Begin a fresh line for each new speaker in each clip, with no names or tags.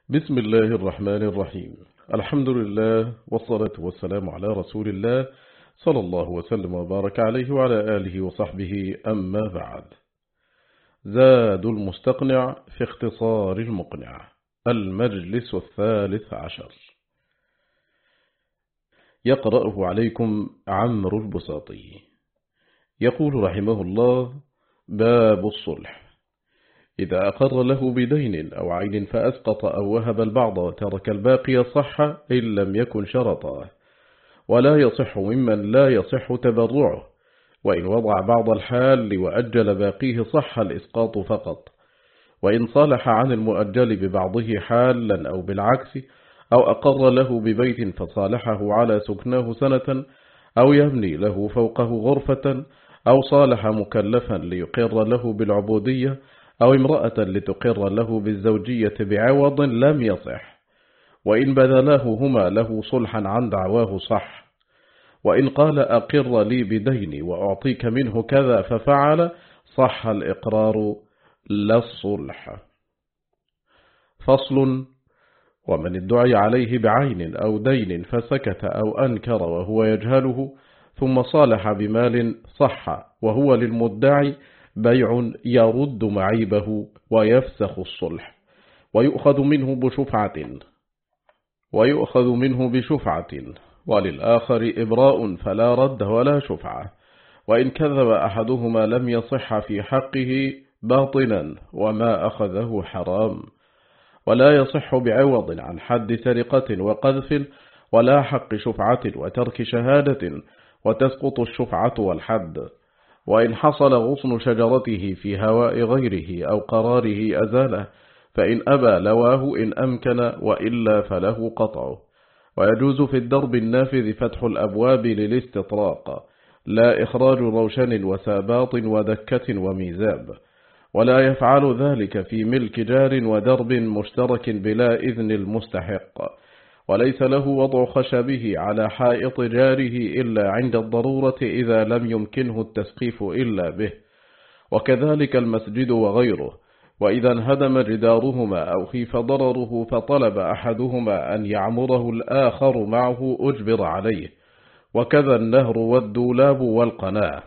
بسم الله الرحمن الرحيم. الحمد لله والصلاة والسلام على رسول الله صلى الله وسلم وبارك عليه وعلى آله وصحبه، أما بعد. زاد المستقنع في اختصار المقنع، المجلس 13. يقرأه عليكم عمرو البساطي. يقول رحمه الله: باب الصلح: إذا أقر له بدين أو عين فأسقط أو وهب البعض وترك الباقي صح إن لم يكن شرطا، ولا يصح ممن لا يصح تبرعه، وإن وضع بعض الحال وأجل باقيه صح الإسقاط فقط، وإن صالح عن المؤجل ببعضه حالا أو بالعكس، أو أقر له ببيت فصالحه على سكناه سنة، أو يبني له فوقه غرفة، أو صالح مكلفا ليقر له بالعبودية، أو امرأة لتقر له بالزوجية بعوض، لم يصح. وإن بذلاهما له صلحا عن دعواه صح. وإن قال أقر لي بديني وأعطيك منه كذا ففعل، صح الإقرار لا الصلح. فصل: ومن ادعي عليه بعين أو دين فسكت أو أنكر وهو يجهله، ثم صالح بمال صح وهو للمدعي بيع يرد معيبه ويفسخ الصلح، ويؤخذ منه بشفعة، وللآخر إبراء فلا رد ولا شفعة. وإن كذب أحدهما لم يصح في حقه باطنا، وما أخذه حرام. ولا يصح بعوض عن حد سرقة وقذف، ولا حق شفعة وترك شهادة، وتسقط الشفعة والحد. وإن حصل غصن شجرته في هواء غيره أو قراره أزاله، فإن أبى لواه إن أمكن، وإلا فله قطعه. ويجوز في الدرب النافذ فتح الأبواب للاستطراق، لا إخراج روشن وساباط ودكة وميزاب. ولا يفعل ذلك في ملك جار ودرب مشترك بلا إذن المستحق. وليس له وضع خشبه على حائط جاره إلا عند الضرورة إذا لم يمكنه التسقيف إلا به، وكذلك المسجد وغيره. وإذا انهدم جدارهما أو خيف ضرره فطلب أحدهما أن يعمره الآخر معه أجبر عليه، وكذا النهر والدولاب والقناة.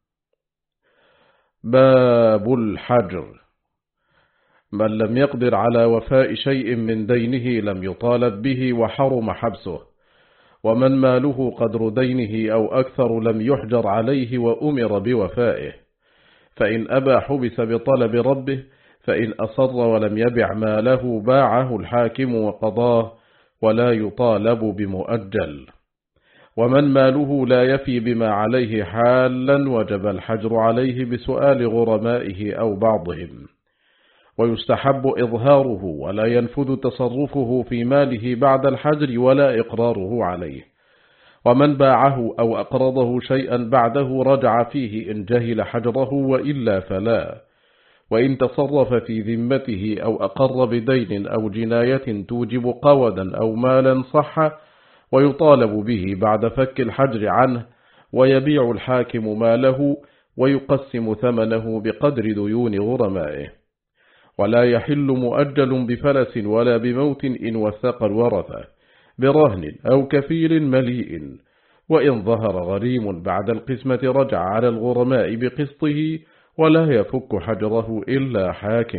باب الحجر: من لم يقدر على وفاء شيء من دينه لم يطالب به وحرم حبسه. ومن ماله قدر دينه أو أكثر لم يحجر عليه وأمر بوفائه. فإن أبى حبس بطلب ربه، فإن أصر ولم يبع ماله باعه الحاكم وقضاه، ولا يطالب بمؤجل. ومن ماله لا يفي بما عليه حالا وجب الحجر عليه بسؤال غرمائه أو بعضهم. ويستحب إظهاره ولا ينفذ تصرفه في ماله بعد الحجر ولا إقراره عليه. ومن باعه أو أقرضه شيئا بعده رجع فيه إن جهل حجره، وإلا فلا. وإن تصرف في ذمته أو أقر بدين أو جناية توجب قودا أو مالا صح، ويطالب به بعد فك الحجر عنه، ويبيع الحاكم ماله ويقسم ثمنه بقدر ديون غرمائه. ولا يحل مؤجل بفلس ولا بموت إن وثق الورثة برهن أو كفيل مليء. وإن ظهر غريم بعد القسمة رجع على الغرماء بقسطه، ولا يفك حجره إلا حاكم.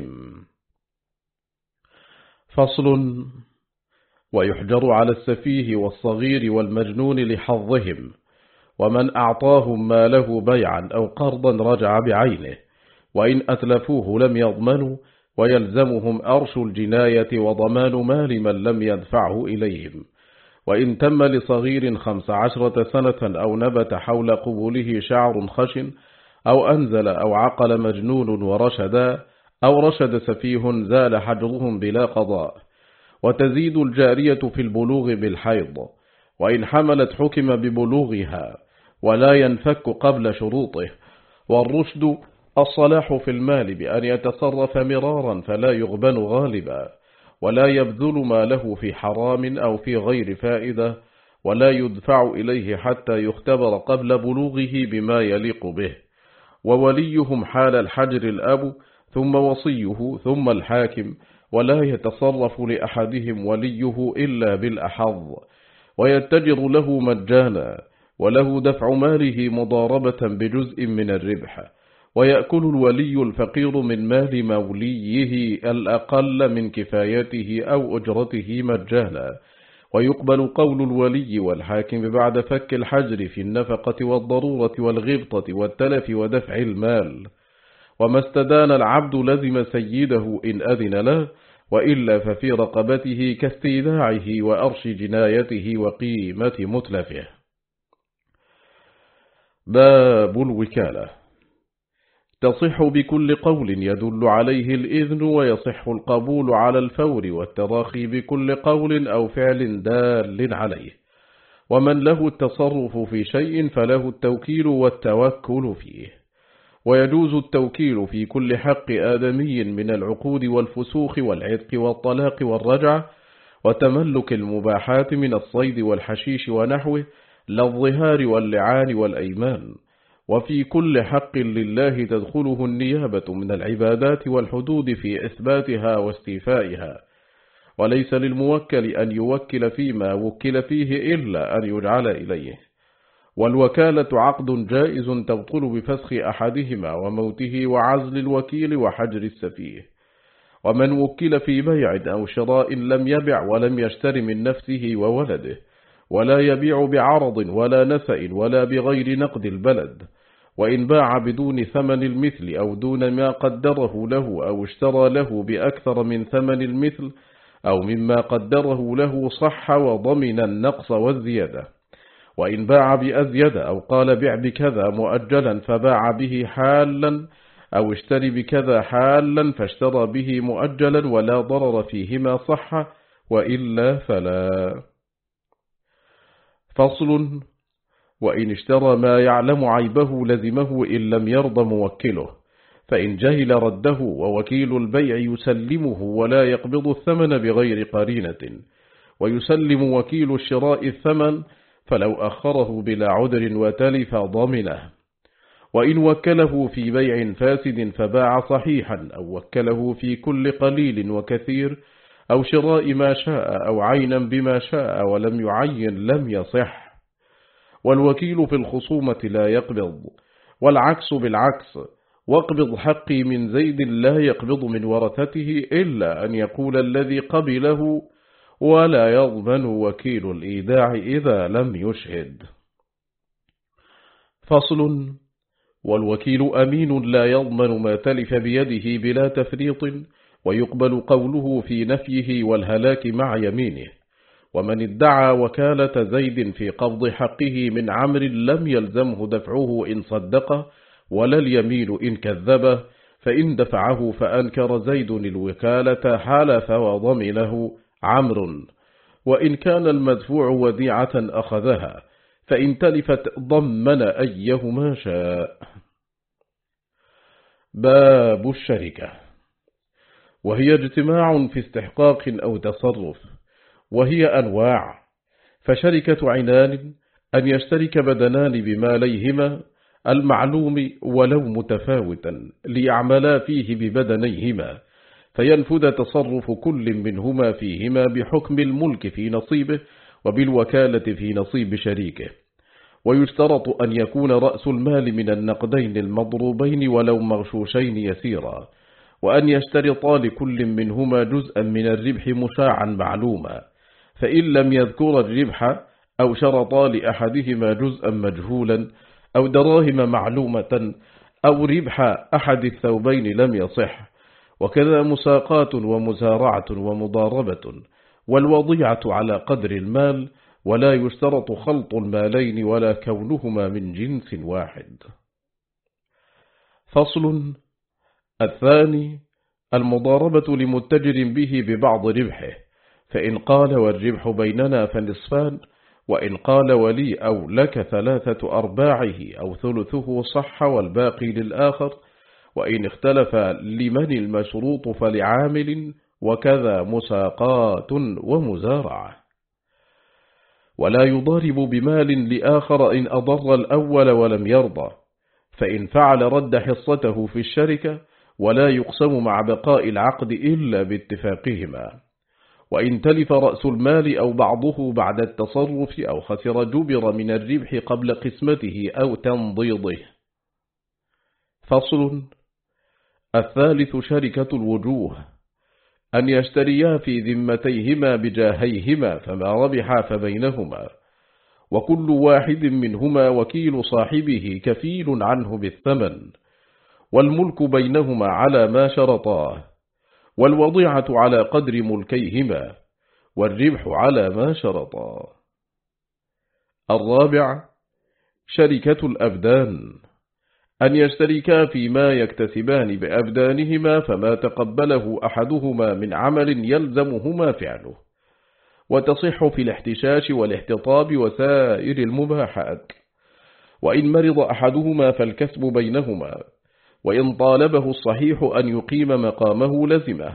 فصل: ويحجر على السفيه والصغير والمجنون لحظهم. ومن أعطاهم ماله بيعا أو قرضا رجع بعينه، وإن أتلفوه لم يضمنوا، ويلزمهم أرش الجناية وضمان مال من لم يدفعه إليهم. وإن تم لصغير 15 سنة أو نبت حول قبوله شعر خشن، أو أنزل أو عقل مجنون ورشدا، أو رشد سفيه، زال حجرهم بلا قضاء. وتزيد الجارية في البلوغ بالحيض. وإن حملت حكم ببلوغها، ولا ينفك قبل شروطه. والرشد الصلاح في المال بأن يتصرف مرارا فلا يغبن غالبا، ولا يبذل ماله في حرام أو في غير فائدة، ولا يدفع إليه حتى يختبر قبل بلوغه بما يليق به. ووليهم حال الحجر الأب، ثم وصيه، ثم الحاكم، ولا يتصرف لأحدهم وليه إلا بالأحظ، ويتجر له مجانا، وله دفع ماله مضاربة بجزء من الربح، ويأكل الولي الفقير من مال موليه الأقل من كفايته أو أجرته مجانا، ويقبل قول الولي والحاكم بعد فك الحجر في النفقة والضرورة والغبطة والتلف ودفع المال. وما استدان العبد لزم سيده إن أذن له، وإلا ففي رقبته كاستيداعه وأرش جنايته وقيمة متلفه. باب الوكالة. تصح بكل قول يدل عليه الإذن، ويصح القبول على الفور والتراخي بكل قول أو فعل دال عليه. ومن له التصرف في شيء فله التوكيل والتوكل فيه. ويجوز التوكيل في كل حق آدمي من العقود والفسوخ والعتق والطلاق والرجعة وتملك المباحات من الصيد والحشيش ونحوه، للظهار واللعان والأيمان. وفي كل حق لله تدخله النيابة من العبادات والحدود في إثباتها واستيفائها. وليس للموكل أن يوكل فيما وكل فيه إلا أن يجعل إليه. والوكالة عقد جائز تبطل بفسخ أحدهما وموته وعزل الوكيل وحجر السفيه. ومن وكل في بيع أو شراء لم يبع ولم يشتر من نفسه وولده، ولا يبيع بعرض ولا نسأ ولا بغير نقد البلد، وإن باع بدون ثمن المثل أو دون ما قدره له أو اشترى له بأكثر من ثمن المثل أو مما قدره له صح وضمن النقص والزيادة. وإن باع بأزيد أو قال بيع بكذا مؤجلا فباع به حالا، أو اشتري بكذا حالا فاشترى به مؤجلا ولا ضرر فيهما صح، وإلا فلا. فصل. وإن اشترى ما يعلم عيبه لزمه إن لم يرضى موكله، فإن جهل رده، ووكيل البيع يسلمه ولا يقبض الثمن بغير قرينة، ويسلم وكيل الشراء الثمن، فلو أخره بلا عذر وتلف ضمنه. وإن وكله في بيع فاسد فباع صحيحا، أو وكله في كل قليل وكثير، أو شراء ما شاء أو عينا بما شاء ولم يعين لم يصح. والوكيل في الخصومة لا يقبض، والعكس بالعكس. واقبض حقي من زيد لا يقبض من ورثته إلا أن يقول الذي قبله، ولا يضمن وكيل الإيداع إذا لم يشهد. فصل. والوكيل أمين لا يضمن ما تلف بيده بلا تفريط، ويقبل قوله في نفيه والهلاك مع يمينه. ومن ادعى وكالة زيد في قبض حقه من عمرو لم يلزمه دفعه إن صدقه، ولا اليمين إن كذبه، فإن دفعه فأنكر زيد الوكالة حالف وضمنه عمرو. وإن كان المدفوع وديعة أخذها، فإن تلفت ضمن أيهما شاء. باب الشركة. وهي اجتماع في استحقاق أو تصرف، وهي أنواع. فشركة عنان أن يشترك بدنان بماليهما المعلوم ولو متفاوتا ليعملا فيه ببدنيهما، فينفذ تصرف كل منهما فيهما بحكم الملك في نصيبه وبالوكالة في نصيب شريكه. ويشترط أن يكون رأس المال من النقدين المضروبين ولو مغشوشين يسيرا، وأن يشترطا لكل منهما جزءا من الربح مشاعا معلوما، فإن لم يذكر الربح أو شرطا لأحدهما جزءا مجهولا أو دراهم معلومة أو ربح أحد الثوبين لم يصح. وكذا مساقات ومزارعة ومضاربة، والوضيعة على قدر المال، ولا يشترط خلط المالين ولا كونهما من جنس واحد. فصل. الثاني المضاربة لمتجر به ببعض ربحه، فإن قال والربح بيننا فنصفان، وإن قال ولي أو لك 3/4 أو ثلثه صح والباقي للآخر، وإن اختلف لمن المشروط فلعامل، وكذا مساقات ومزارعة. ولا يضارب بمال لآخر إن أضر الأول ولم يرضى، فإن فعل رد حصته في الشركة، ولا يقسم مع بقاء العقد إلا باتفاقهما. وإن تلف رأس المال أو بعضه بعد التصرف أو خسر جبر من الربح قبل قسمته أو تنضيضه. فصل. الثالث شركة الوجوه، أن يشتريا في ذمتيهما بجاهيهما فما ربحا فبينهما، وكل واحد منهما وكيل صاحبه كفيل عنه بالثمن، والملك بينهما على ما شرطاه، والوضيعة على قدر ملكيهما، والربح على ما شرطاه. الرابع شركة الأبدان، أن يشتركا فيما يكتسبان بأبدانهما فما تقبله أحدهما من عمل يلزمهما فعله، وتصح في الاحتشاش والاحتطاب وسائر المباحات. وإن مرض أحدهما فالكسب بينهما، وإن طالبه الصحيح أن يقيم مقامه لزمه.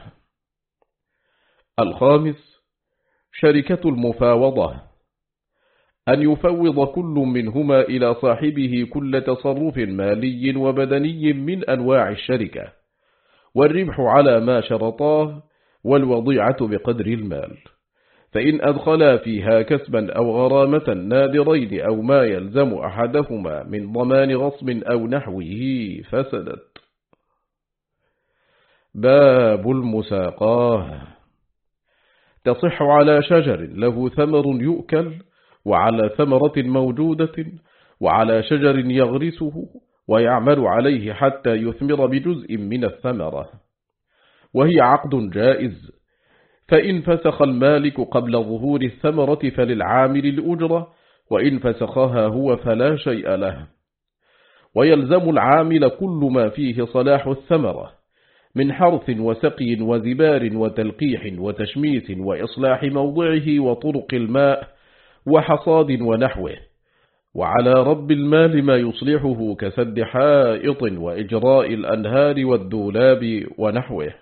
الخامس شركة المفاوضة، أن يفوض كل منهما إلى صاحبه كل تصرف مالي وبدني من أنواع الشركة، والربح على ما شرطاه، والوضيعة بقدر المال. فإن أدخلا فيها كسبا أو غرامة نادرين أو ما يلزم أحدهما من ضمان غصب أو نحوه فسدت. باب المساقاه، تصح على شجر له ثمر يؤكل، وعلى ثمرة موجودة، وعلى شجر يغرسه ويعمل عليه حتى يثمر بجزء من الثمرة، وهي عقد جائز. فإن فسخ المالك قبل ظهور الثمرة فللعامل الأجرة، وإن فسخها هو فلا شيء له. ويلزم العامل كل ما فيه صلاح الثمرة من حرث وسقي وزبار وتلقيح وتشميس وإصلاح موضعه وطرق الماء وحصاد ونحوه. وعلى رب المال ما يصلحه كسد حائط وإجراء الأنهار والدولاب ونحوه.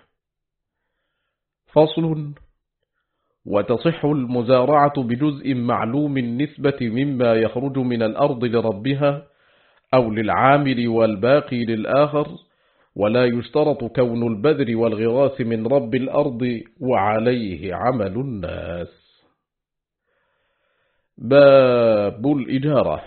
فصل. وتصح المزارعة بجزء معلوم النسبة مما يخرج من الأرض لربها أو للعامل والباقي للآخر، ولا يشترط كون البذر والغراس من رب الأرض وعليه عمل الناس. باب الإجارة،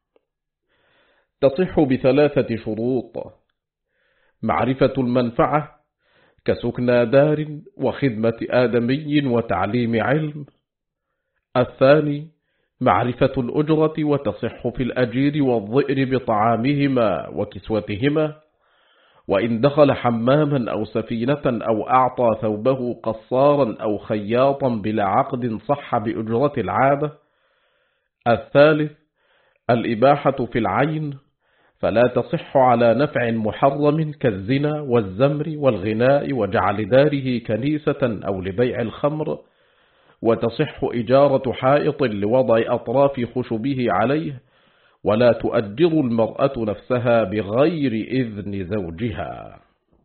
تصح بثلاثة شروط: معرفة المنفعة كسكنى دار وخدمة آدمي وتعليم علم. الثاني معرفة الأجرة، وتصح في الأجير والظئر بطعامهما وكسوتهما. وإن دخل حماما أو سفينة أو أعطى ثوبه قصارا أو خياطا بلا عقد صح بأجرة العادة. الثالث الإباحة في العين، فلا تصح على نفع محرم كالزنا والزمر والغناء وجعل داره كنيسة أو لبيع الخمر. وتصح إجارة حائط لوضع أطراف خشبه عليه، ولا تؤجر المرأة نفسها بغير إذن زوجها.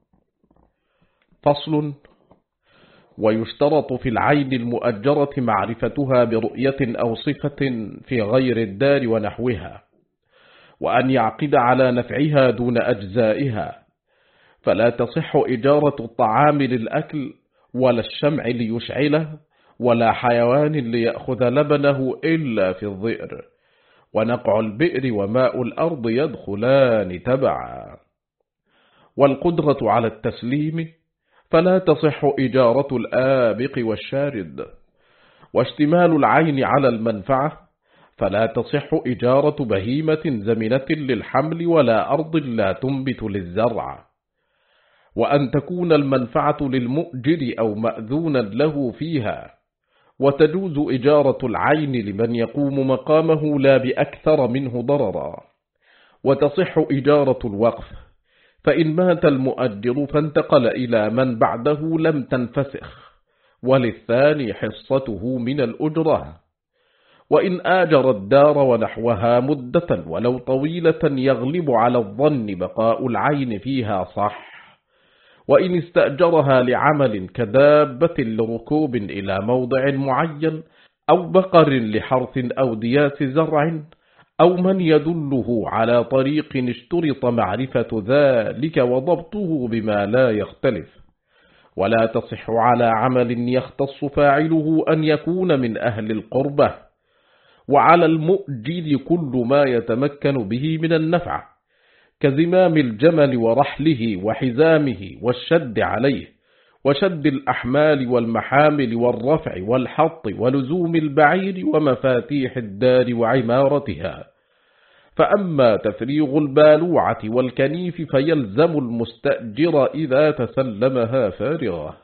فصل. ويشترط في العين المؤجرة معرفتها برؤية أو صفة في غير الدار ونحوها، وأن يعقد على نفعها دون أجزائها. فلا تصح إجارة الطعام للأكل، ولا الشمع ليشعله، ولا حيوان ليأخذ لبنه إلا في الظئر. ونقع البئر وماء الأرض يدخلان تبعا. والقدرة على التسليم، فلا تصح إجارة الآبق والشارد. واشتمال العين على المنفعة، فلا تصح إجارة بهيمة زمنة للحمل ولا أرض لا تنبت للزرع. وأن تكون المنفعة للمؤجر أو مأذونا له فيها. وتجوز إجارة العين لمن يقوم مقامه لا بأكثر منه ضررا. وتصح إجارة الوقف، فإن مات المؤجر فانتقل إلى من بعده لم تنفسخ، وللثاني حصته من الأجرة. وإن آجر الدار ونحوها مدة ولو طويلة يغلب على الظن بقاء العين فيها صح. وإن استأجرها لعمل كدابة لركوب إلى موضع معين، أو بقر لحرث أو دياس زرع، أو من يدله على طريق اشترط معرفة ذلك وضبطه بما لا يختلف. ولا تصح على عمل يختص فاعله أن يكون من أهل القربة. وعلى المؤجر كل ما يتمكن به من النفع، كزمام الجمل ورحله وحزامه والشد عليه، وشد الأحمال والمحامل والرفع والحط ولزوم البعير ومفاتيح الدار وعمارتها. فأما تفريغ البالوعة والكنيف فيلزم المستأجر إذا تسلمها فارغة.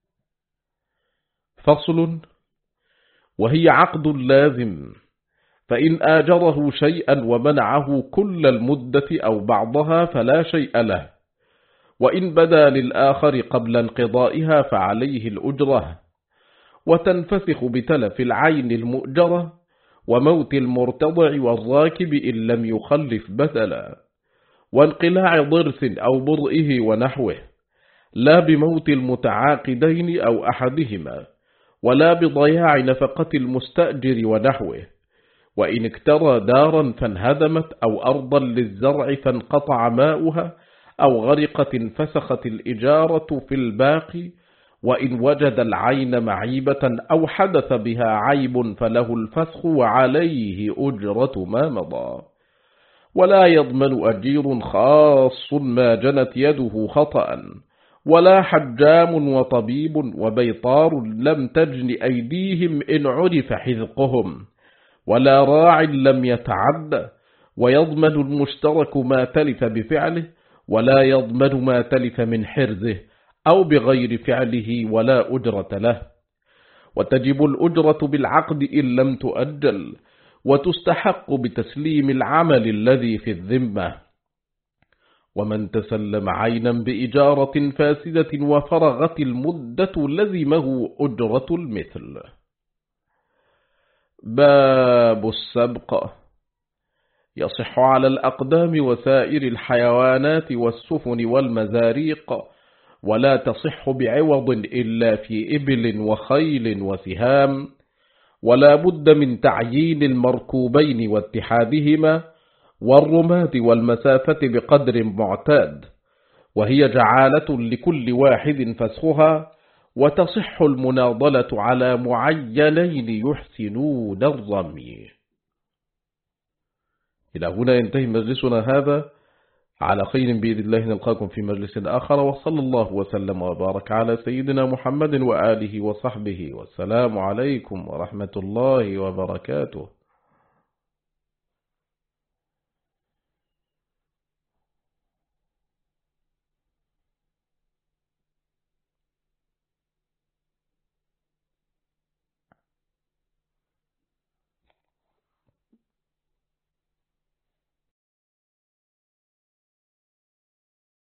فصل. وهي عقد لازم، فإن آجره شيئا ومنعه كل المدة أو بعضها فلا شيء له، وإن بدا للآخر قبل انقضائها فعليه الأجرة، وتنفسخ بتلف العين المؤجرة وموت المرتضع والراكب إن لم يخلف بدلا، وانقلاع ضرس أو برئه ونحوه، لا بموت المتعاقدين أو أحدهما، ولا بضياع نفقة المستأجر ونحوه. وإن اكترى دارا فانهدمت أو أرضا للزرع فانقطع ماؤها أو غرقت انفسخت الإجارة في الباقي. وإن وجد العين معيبة أو حدث بها عيب فله الفسخ وعليه أجرة ما مضى. ولا يضمن أجير خاص ما جنت يده خطأ، ولا حجام وطبيب وبيطار لم تجن أيديهم إن عرف حذقهم، ولا راع لم يتعد. ويضمن المشترك ما تلف بفعله، ولا يضمن ما تلف من حرزه أو بغير فعله ولا أجرة له. وتجب الأجرة بالعقد إن لم تؤجل، وتستحق بتسليم العمل الذي في الذمة. ومن تسلم عينا بإجارة فاسدة وفرغت المدة لزمه أجرة المثل. باب السبق. يصح على الأقدام وسائر الحيوانات والسفن والمزاريق، ولا تصح بعوض إلا في إبل وخيل وسهام. ولا بد من تعيين المركوبين واتحادهما، والرماة والمسافة بقدر معتاد، وهي جعالة لكل واحد فسخها. وتصح المناضلة على معينين يحسنون الرمي. إلى هنا ينتهي مجلسنا هذا، على خير بإذن الله نلقاكم في مجلس آخر، وصلى الله وسلم وبارك على سيدنا محمد وآله وصحبه، والسلام عليكم ورحمة الله وبركاته.